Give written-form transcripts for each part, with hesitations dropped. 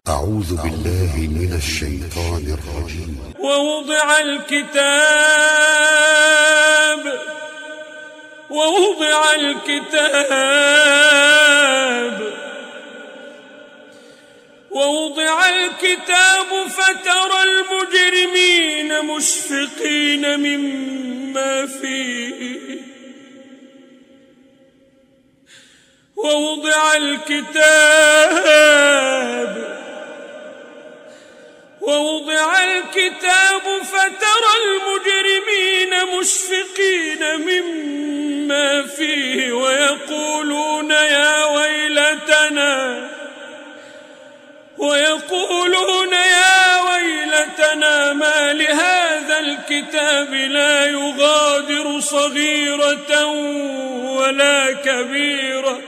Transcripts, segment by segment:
أعوذ بالله من الشيطان الرجيم. ووضع الكتاب فترى المجرمين مشفقين مما فيه ووضع الكتاب فترى المجرمين مشفقين مما فيه ويقولون يا ويلتنا ما لهذا الكتاب لا يغادر صغيرة ولا كبيرة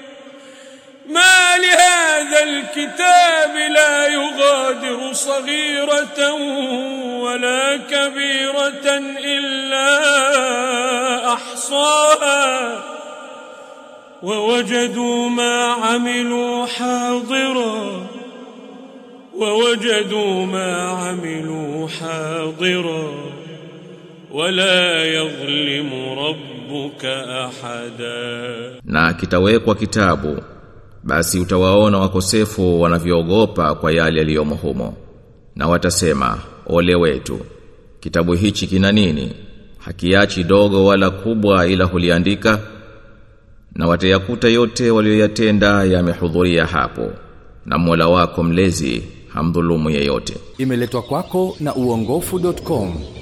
إلا أحصاها ووجدوا ما عملوا حاضرا ولا يظلم ربك أحدا. Na kitawekwa kitabu, basi utawaona wakosefu wanavyoogopa kwa yale yaliyomo humo, na watasema, ole wetu, kitabu hichi kina nini? Hakiachi dogo wala kubwa ila huliandika. Na watayakuta yote walioyatenda yamehudhuria hapo, na Mola wako mlezi hamdhulumu yeyote. Imeletwa kwako na uongofu.com.